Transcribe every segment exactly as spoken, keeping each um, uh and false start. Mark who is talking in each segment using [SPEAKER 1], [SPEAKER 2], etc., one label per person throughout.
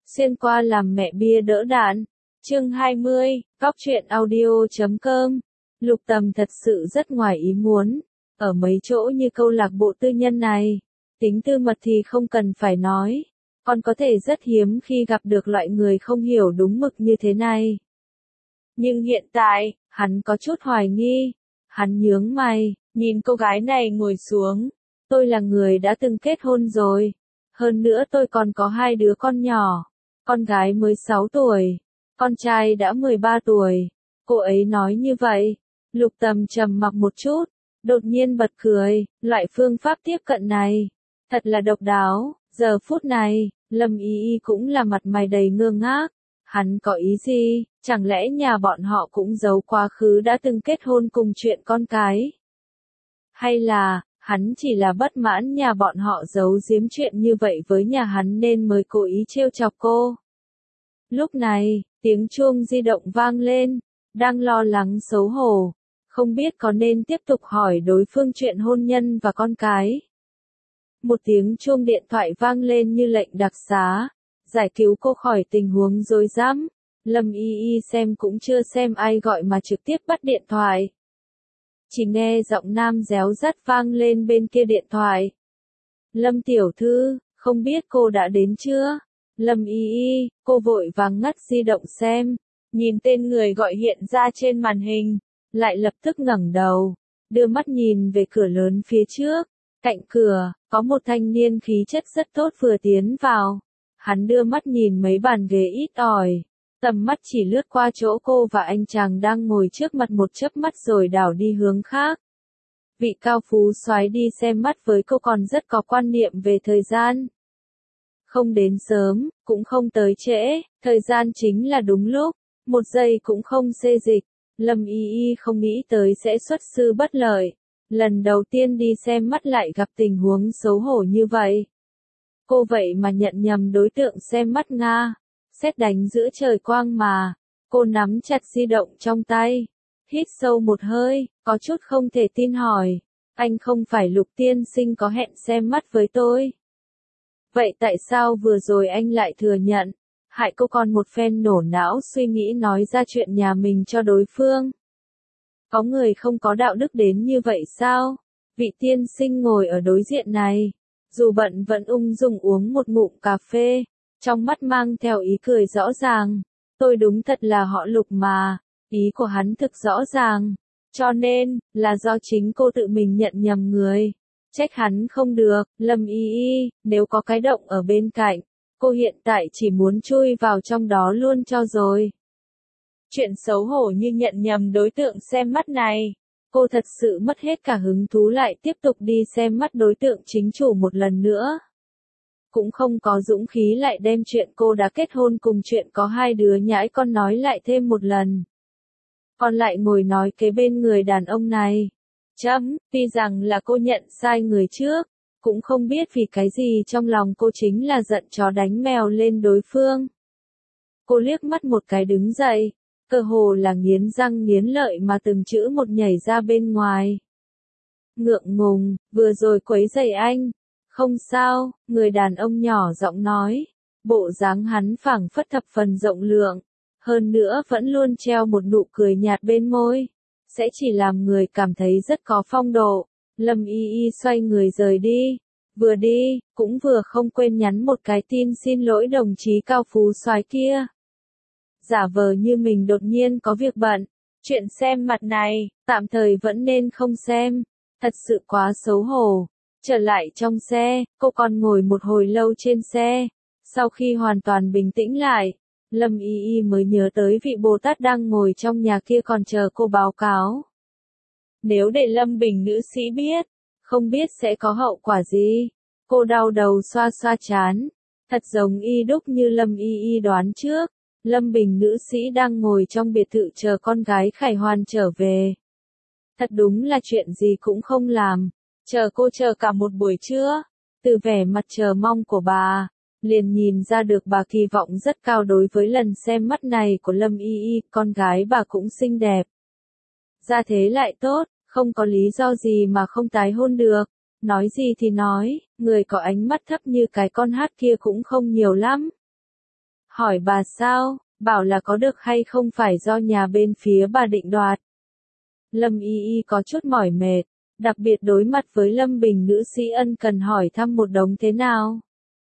[SPEAKER 1] Xuyên qua làm mẹ bia đỡ đạn. Chương hai mươi, Góc truyện audio chấm com. Lục Tầm thật sự rất ngoài ý muốn. Ở mấy chỗ như câu lạc bộ tư nhân này, tính tư mật thì không cần phải nói. Còn có thể rất hiếm khi gặp được loại người không hiểu đúng mực như thế này. Nhưng hiện tại, hắn có chút hoài nghi. Hắn nhướng mày, nhìn cô gái này ngồi xuống. Tôi là người đã từng kết hôn rồi. Hơn nữa tôi còn có hai đứa con nhỏ. Con gái mới sáu tuổi. Con trai đã mười ba tuổi. Cô ấy nói như vậy. Lục Tầm trầm mặc một chút. Đột nhiên bật cười. Loại phương pháp tiếp cận này. Thật là độc đáo. Giờ phút này, Lâm Y Y cũng là mặt mày đầy ngơ ngác. Hắn có ý gì? Chẳng lẽ nhà bọn họ cũng giấu quá khứ đã từng kết hôn cùng chuyện con cái? Hay là, hắn chỉ là bất mãn nhà bọn họ giấu giếm chuyện như vậy với nhà hắn nên mới cố ý trêu chọc cô? Lúc này, tiếng chuông di động vang lên, đang lo lắng xấu hổ, không biết có nên tiếp tục hỏi đối phương chuyện hôn nhân và con cái. Một tiếng chuông điện thoại vang lên như lệnh đặc xá, giải cứu cô khỏi tình huống rối rắm. Lâm Y Y xem cũng chưa xem ai gọi mà trực tiếp bắt điện thoại. Chỉ nghe giọng nam réo rắt vang lên bên kia điện thoại. Lâm tiểu thư, không biết cô đã đến chưa? Lâm Y Y, cô vội vàng ngắt di động xem, nhìn tên người gọi hiện ra trên màn hình, lại lập tức ngẩng đầu, đưa mắt nhìn về cửa lớn phía trước. Cạnh cửa, có một thanh niên khí chất rất tốt vừa tiến vào. Hắn đưa mắt nhìn mấy bàn ghế ít ỏi, tầm mắt chỉ lướt qua chỗ cô và anh chàng đang ngồi trước mặt một chớp mắt rồi đảo đi hướng khác. Vị cao phú soái đi xem mắt với cô còn rất có quan niệm về thời gian. Không đến sớm, cũng không tới trễ, thời gian chính là đúng lúc, một giây cũng không xê dịch. Lâm Y Y không nghĩ tới sẽ xuất sư bất lợi. Lần đầu tiên đi xem mắt lại gặp tình huống xấu hổ như vậy. Cô vậy mà nhận nhầm đối tượng xem mắt Nga. Sét đánh giữa trời quang mà. Cô nắm chặt di động trong tay. Hít sâu một hơi, có chút không thể tin hỏi. Anh không phải Lục tiên sinh có hẹn xem mắt với tôi? Vậy tại sao vừa rồi anh lại thừa nhận? Hại cô còn một phen nổ não suy nghĩ nói ra chuyện nhà mình cho đối phương. Có người không có đạo đức đến như vậy sao? Vị tiên sinh ngồi ở đối diện này, dù bận vẫn ung dung uống một ngụm cà phê, trong mắt mang theo ý cười rõ ràng. Tôi đúng thật là họ Lục mà, ý của hắn thực rõ ràng, cho nên, là do chính cô tự mình nhận nhầm người. Trách hắn không được. Lâm Y Y, nếu có cái động ở bên cạnh, cô hiện tại chỉ muốn chui vào trong đó luôn cho rồi. Chuyện xấu hổ như nhận nhầm đối tượng xem mắt này, cô thật sự mất hết cả hứng thú lại tiếp tục đi xem mắt đối tượng chính chủ một lần nữa. Cũng không có dũng khí lại đem chuyện cô đã kết hôn cùng chuyện có hai đứa nhãi con nói lại thêm một lần. Còn lại ngồi nói kế bên người đàn ông này. Chấm, tuy rằng là cô nhận sai người trước, cũng không biết vì cái gì trong lòng cô chính là giận chó đánh mèo lên đối phương. Cô liếc mắt một cái đứng dậy. Cơ hồ là nghiến răng nghiến lợi mà từng chữ một nhảy ra bên ngoài. Ngượng ngùng, vừa rồi quấy rầy anh. Không sao, người đàn ông nhỏ giọng nói. Bộ dáng hắn phảng phất thập phần rộng lượng. Hơn nữa vẫn luôn treo một nụ cười nhạt bên môi. Sẽ chỉ làm người cảm thấy rất có phong độ. Lâm Y Y xoay người rời đi. Vừa đi, cũng vừa không quên nhắn một cái tin xin lỗi đồng chí cao phú soái kia. Giả vờ như mình đột nhiên có việc bận. Chuyện xem mặt này, tạm thời vẫn nên không xem. Thật sự quá xấu hổ. Trở lại trong xe, cô còn ngồi một hồi lâu trên xe. Sau khi hoàn toàn bình tĩnh lại, Lâm Y Y mới nhớ tới vị Bồ Tát đang ngồi trong nhà kia còn chờ cô báo cáo. Nếu để Lâm Bình nữ sĩ biết, không biết sẽ có hậu quả gì. Cô đau đầu xoa xoa trán. Thật giống y đúc như Lâm Y Y đoán trước. Lâm Bình nữ sĩ đang ngồi trong biệt thự chờ con gái Khải Hoàn trở về. Thật đúng là chuyện gì cũng không làm. Chờ cô chờ cả một buổi trưa. Từ vẻ mặt chờ mong của bà, liền nhìn ra được bà kỳ vọng rất cao đối với lần xem mắt này của Lâm Y Y. Con gái bà cũng xinh đẹp. Gia thế lại tốt, không có lý do gì mà không tái hôn được. Nói gì thì nói, người có ánh mắt thấp như cái con hát kia cũng không nhiều lắm. Hỏi bà sao, bảo là có được hay không phải do nhà bên phía bà định đoạt. Lâm Y Y có chút mỏi mệt, đặc biệt đối mặt với Lâm Bình nữ sĩ ân cần hỏi thăm một đống thế nào.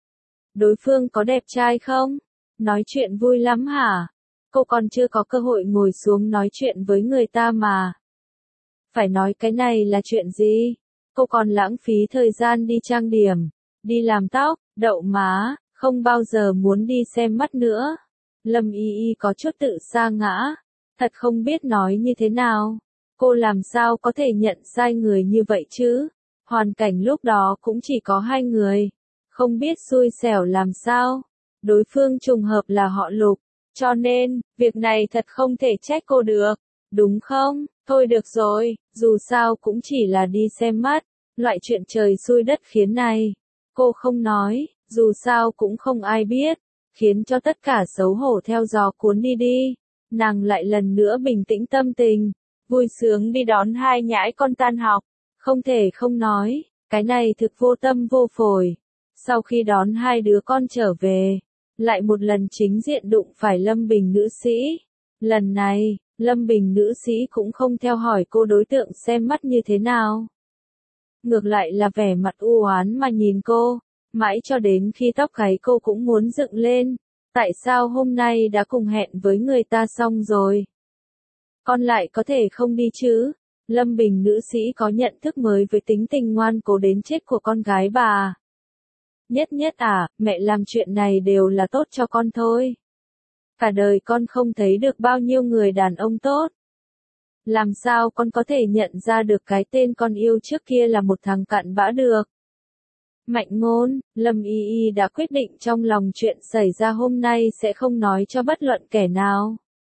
[SPEAKER 1] Đối phương có đẹp trai không? Nói chuyện vui lắm hả? Cô còn chưa có cơ hội ngồi xuống nói chuyện với người ta mà. Phải nói cái này là chuyện gì? Cô còn lãng phí thời gian đi trang điểm, đi làm tóc, đậu má, không bao giờ muốn đi xem mắt nữa. Lâm Y Y có chút tự sa ngã, thật không biết nói như thế nào. Cô làm sao có thể nhận sai người như vậy chứ? Hoàn cảnh lúc đó cũng chỉ có hai người, không biết xui xẻo làm sao. Đối phương trùng hợp là họ Lục, cho nên, việc này thật không thể trách cô được, đúng không? Thôi được rồi, dù sao cũng chỉ là đi xem mắt, loại chuyện trời xui đất khiến này. Cô không nói, dù sao cũng không ai biết, khiến cho tất cả xấu hổ theo gió cuốn đi đi. Nàng lại lần nữa bình tĩnh tâm tình, vui sướng đi đón hai nhãi con tan học. Không thể không nói, cái này thực vô tâm vô phổi. Sau khi đón hai đứa con trở về, lại một lần chính diện đụng phải Lâm Bình nữ sĩ. Lần này, Lâm Bình nữ sĩ cũng không theo hỏi cô đối tượng xem mắt như thế nào. Ngược lại là vẻ mặt u oán mà nhìn cô, mãi cho đến khi tóc gáy cô cũng muốn dựng lên. Tại sao hôm nay đã cùng hẹn với người ta xong rồi? Con lại có thể không đi chứ? Lâm Bình nữ sĩ có nhận thức mới với tính tình ngoan cố đến chết của con gái bà. Nhất nhất à, mẹ làm chuyện này đều là tốt cho con thôi. Cả đời con không thấy được bao nhiêu người đàn ông tốt. Làm sao con có thể nhận ra được cái tên con yêu trước kia là một thằng cặn bã được? Mạnh ngôn, Lâm Y Y đã quyết định trong lòng chuyện xảy ra hôm nay sẽ không nói cho bất luận kẻ nào.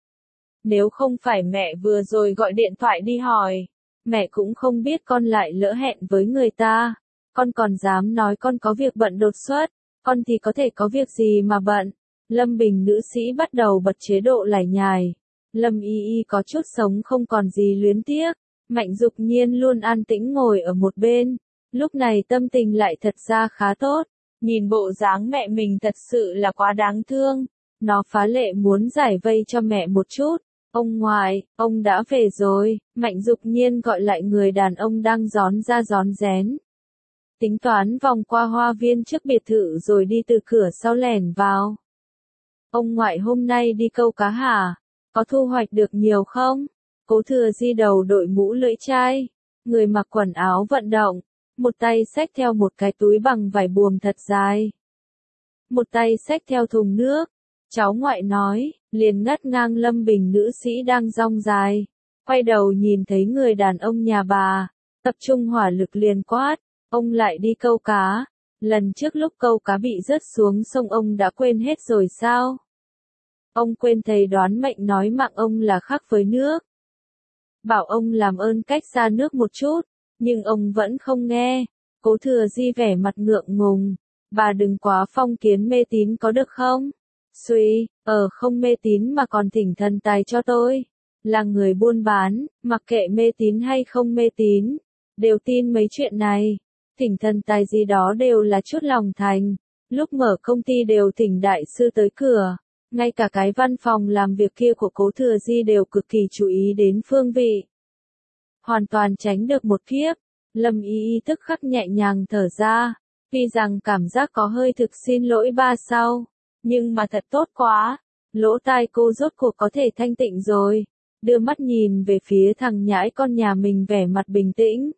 [SPEAKER 1] Nếu không phải mẹ vừa rồi gọi điện thoại đi hỏi, mẹ cũng không biết con lại lỡ hẹn với người ta. Con còn dám nói con có việc bận đột xuất, con thì có thể có việc gì mà bận. Lâm Bình nữ sĩ bắt đầu bật chế độ lải nhải. Lâm Y Y có chút sống không còn gì luyến tiếc. Mạnh Dục Nhiên luôn an tĩnh ngồi ở một bên. Lúc này tâm tình lại thật ra khá tốt. Nhìn bộ dáng mẹ mình thật sự là quá đáng thương. Nó phá lệ muốn giải vây cho mẹ một chút. Ông ngoại, ông đã về rồi. Mạnh Dục Nhiên gọi lại người đàn ông đang rón ra rón rén. Tính toán vòng qua hoa viên trước biệt thự rồi đi từ cửa sau lẻn vào. Ông ngoại hôm nay đi câu cá hả? Có thu hoạch được nhiều không? Cố Thừa Di đầu đội mũ lưỡi chai, người mặc quần áo vận động, một tay xách theo một cái túi bằng vải buồm thật dài. Một tay xách theo thùng nước. Cháu ngoại nói, liền ngắt ngang Lâm Bình nữ sĩ đang rong dài. Quay đầu nhìn thấy người đàn ông nhà bà, tập trung hỏa lực liền quát. Ông lại đi câu cá. Lần trước lúc câu cá bị rớt xuống sông ông đã quên hết rồi sao? Ông quên thầy đoán mệnh nói mạng ông là khác với nước. Bảo ông làm ơn cách xa nước một chút, nhưng ông vẫn không nghe. Cố Thừa Di vẻ mặt ngượng ngùng. Bà đừng quá phong kiến mê tín có được không? Suy, ờ không mê tín mà còn thỉnh thần tài cho tôi. Là người buôn bán, mặc kệ mê tín hay không mê tín, đều tin mấy chuyện này. Thỉnh thần tài gì đó đều là chút lòng thành. Lúc mở công ty đều thỉnh đại sư tới cửa. Ngay cả cái văn phòng làm việc kia của Cố Thừa Di đều cực kỳ chú ý đến phương vị. Hoàn toàn tránh được một kiếp. Lâm Y Y tức khắc nhẹ nhàng thở ra. Tuy rằng cảm giác có hơi thực xin lỗi ba sau. Nhưng mà thật tốt quá. Lỗ tai cô rốt cuộc có thể thanh tịnh rồi. Đưa mắt nhìn về phía thằng nhãi con nhà mình vẻ mặt bình tĩnh.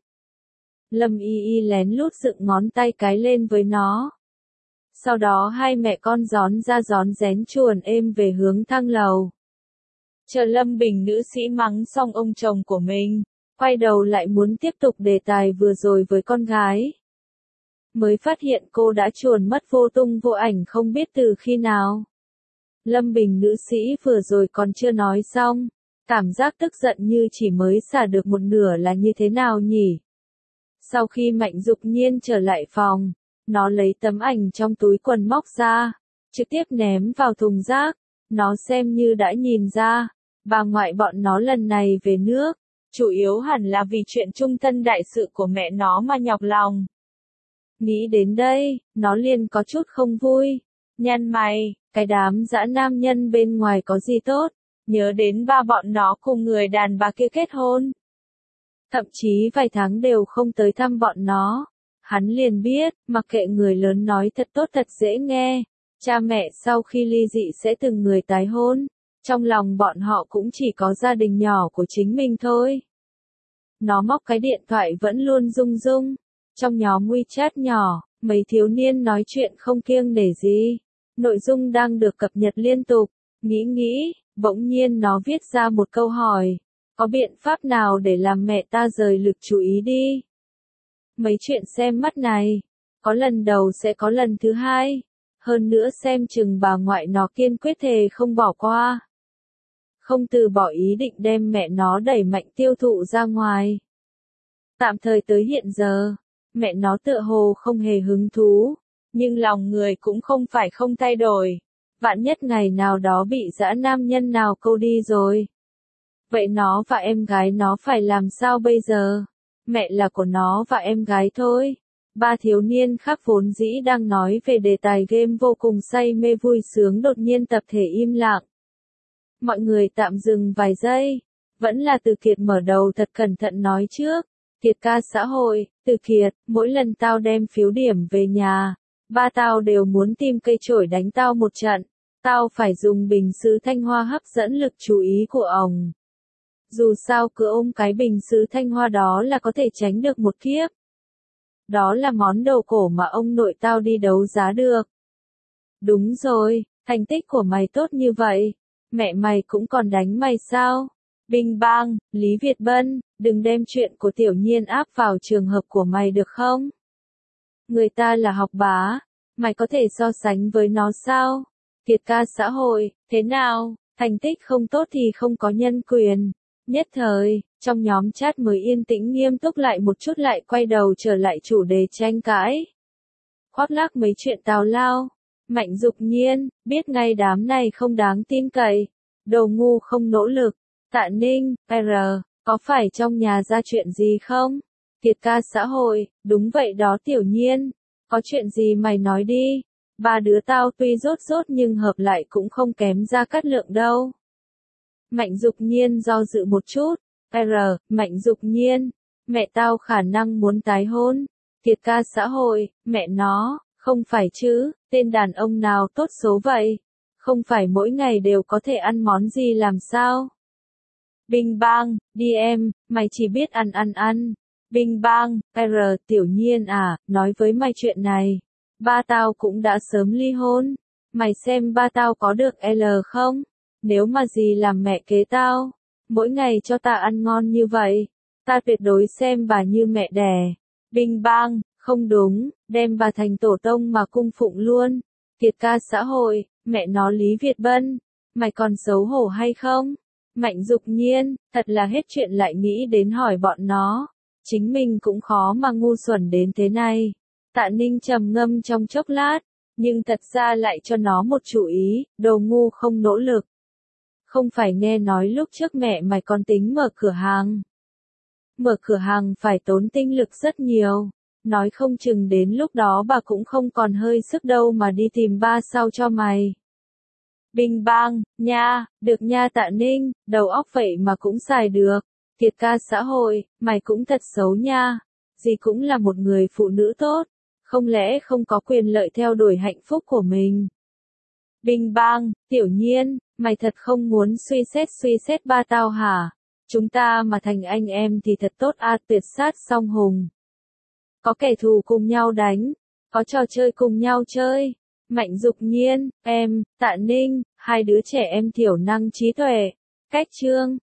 [SPEAKER 1] Lâm Y Y lén lút dựng ngón tay cái lên với nó. Sau đó hai mẹ con gión ra gión rén chuồn êm về hướng thang lầu. Chờ Lâm Bình nữ sĩ mắng xong ông chồng của mình, quay đầu lại muốn tiếp tục đề tài vừa rồi với con gái. Mới phát hiện cô đã chuồn mất vô tung vô ảnh không biết từ khi nào. Lâm Bình nữ sĩ vừa rồi còn chưa nói xong, cảm giác tức giận như chỉ mới xả được một nửa là như thế nào nhỉ? Sau khi Mạnh Dục Nhiên trở lại phòng, nó lấy tấm ảnh trong túi quần móc ra, trực tiếp ném vào thùng rác. Nó xem như đã nhìn ra, bà ngoại bọn nó lần này về nước, chủ yếu hẳn là vì chuyện trung thân đại sự của mẹ nó mà nhọc lòng. Nghĩ đến đây, nó liền có chút không vui. Nhăn mày, cái đám dã nam nhân bên ngoài có gì tốt, nhớ đến ba bọn nó cùng người đàn bà kia kết hôn. Thậm chí vài tháng đều không tới thăm bọn nó. Hắn liền biết, mặc kệ người lớn nói thật tốt thật dễ nghe, cha mẹ sau khi ly dị sẽ từng người tái hôn, trong lòng bọn họ cũng chỉ có gia đình nhỏ của chính mình thôi. Nó móc cái điện thoại vẫn luôn rung rung, trong nhóm WeChat nhỏ, mấy thiếu niên nói chuyện không kiêng nể gì, nội dung đang được cập nhật liên tục, nghĩ nghĩ, bỗng nhiên nó viết ra một câu hỏi, có biện pháp nào để làm mẹ ta rời lực chú ý đi? Mấy chuyện xem mắt này, có lần đầu sẽ có lần thứ hai, hơn nữa xem chừng bà ngoại nó kiên quyết thề không bỏ qua. Không từ bỏ ý định đem mẹ nó đẩy mạnh tiêu thụ ra ngoài. Tạm thời tới hiện giờ, mẹ nó tựa hồ không hề hứng thú, nhưng lòng người cũng không phải không thay đổi. Vạn nhất ngày nào đó bị dã nam nhân nào câu đi rồi. Vậy nó và em gái nó phải làm sao bây giờ? Mẹ là của nó và em gái thôi. Ba thiếu niên khác vốn dĩ đang nói về đề tài game vô cùng say mê vui sướng đột nhiên tập thể im lặng. Mọi người tạm dừng vài giây. Vẫn là Từ Kiệt mở đầu thật cẩn thận nói trước. Kiệt ca xã hội, Từ Kiệt, mỗi lần tao đem phiếu điểm về nhà, ba tao đều muốn tìm cây chổi đánh tao một trận. Tao phải dùng bình sứ Thanh Hoa hấp dẫn lực chú ý của ổng. Dù sao cứ ôm cái bình sứ Thanh Hoa đó là có thể tránh được một kiếp. Đó là món đồ cổ mà ông nội tao đi đấu giá được. Đúng rồi, thành tích của mày tốt như vậy, mẹ mày cũng còn đánh mày sao? Binh bang, Lý Việt Bân, đừng đem chuyện của Tiểu Nhiên áp vào trường hợp của mày được không? Người ta là học bá, mày có thể so sánh với nó sao? Kiệt ca xã hội, thế nào, thành tích không tốt thì không có nhân quyền. Nhất thời, trong nhóm chat mới yên tĩnh nghiêm túc lại một chút lại quay đầu trở lại chủ đề tranh cãi. Khoác lác mấy chuyện tào lao. Mạnh Dục Nhiên, biết ngay đám này không đáng tin cậy. Đồ ngu không nỗ lực. Tạ Ninh, R, có phải trong nhà ra chuyện gì không? Kiệt ca xã hội, đúng vậy đó Tiểu Nhiên. Có chuyện gì mày nói đi. Ba đứa tao tuy rốt rốt nhưng hợp lại cũng không kém Gia Cát Lượng đâu. Mạnh Dục Nhiên do dự một chút. R, Mạnh Dục Nhiên, mẹ tao khả năng muốn tái hôn. Kiệt ca xã hội, mẹ nó, không phải chứ, tên đàn ông nào tốt số vậy. Không phải mỗi ngày đều có thể ăn món gì làm sao. Binh bang, đi em, mày chỉ biết ăn ăn ăn. Binh bang, R, Tiểu Nhiên à, nói với mày chuyện này. Ba tao cũng đã sớm ly hôn. Mày xem ba tao có được L không? Nếu mà gì làm mẹ kế tao, mỗi ngày cho ta ăn ngon như vậy, ta tuyệt đối xem bà như mẹ đẻ. Binh bang, không đúng, đem bà thành tổ tông mà cung phụng luôn. Kiệt ca xã hội, mẹ nó Lý Việt Bân, mày còn xấu hổ hay không? Mạnh Dục Nhiên, thật là hết chuyện lại nghĩ đến hỏi bọn nó. Chính mình cũng khó mà ngu xuẩn đến thế này. Tạ Ninh trầm ngâm trong chốc lát, nhưng thật ra lại cho nó một chú ý, đồ ngu không nỗ lực. Không phải nghe nói lúc trước mẹ mày còn tính mở cửa hàng. Mở cửa hàng phải tốn tinh lực rất nhiều. Nói không chừng đến lúc đó bà cũng không còn hơi sức đâu mà đi tìm ba sau cho mày. Binh bang, nha, được nha Tạ Ninh, đầu óc vậy mà cũng xài được. Kiệt ca xã hội, mày cũng thật xấu nha. Dì cũng là một người phụ nữ tốt. Không lẽ không có quyền lợi theo đuổi hạnh phúc của mình? Binh bang, Tiểu Nhiên, mày thật không muốn suy xét suy xét ba tao hả? Chúng ta mà thành anh em thì thật tốt a, tuyệt sát song hùng. Có kẻ thù cùng nhau đánh, có trò chơi cùng nhau chơi. Mạnh Dục Nhiên, em, Tạ Ninh, hai đứa trẻ em thiểu năng trí tuệ. Cách chương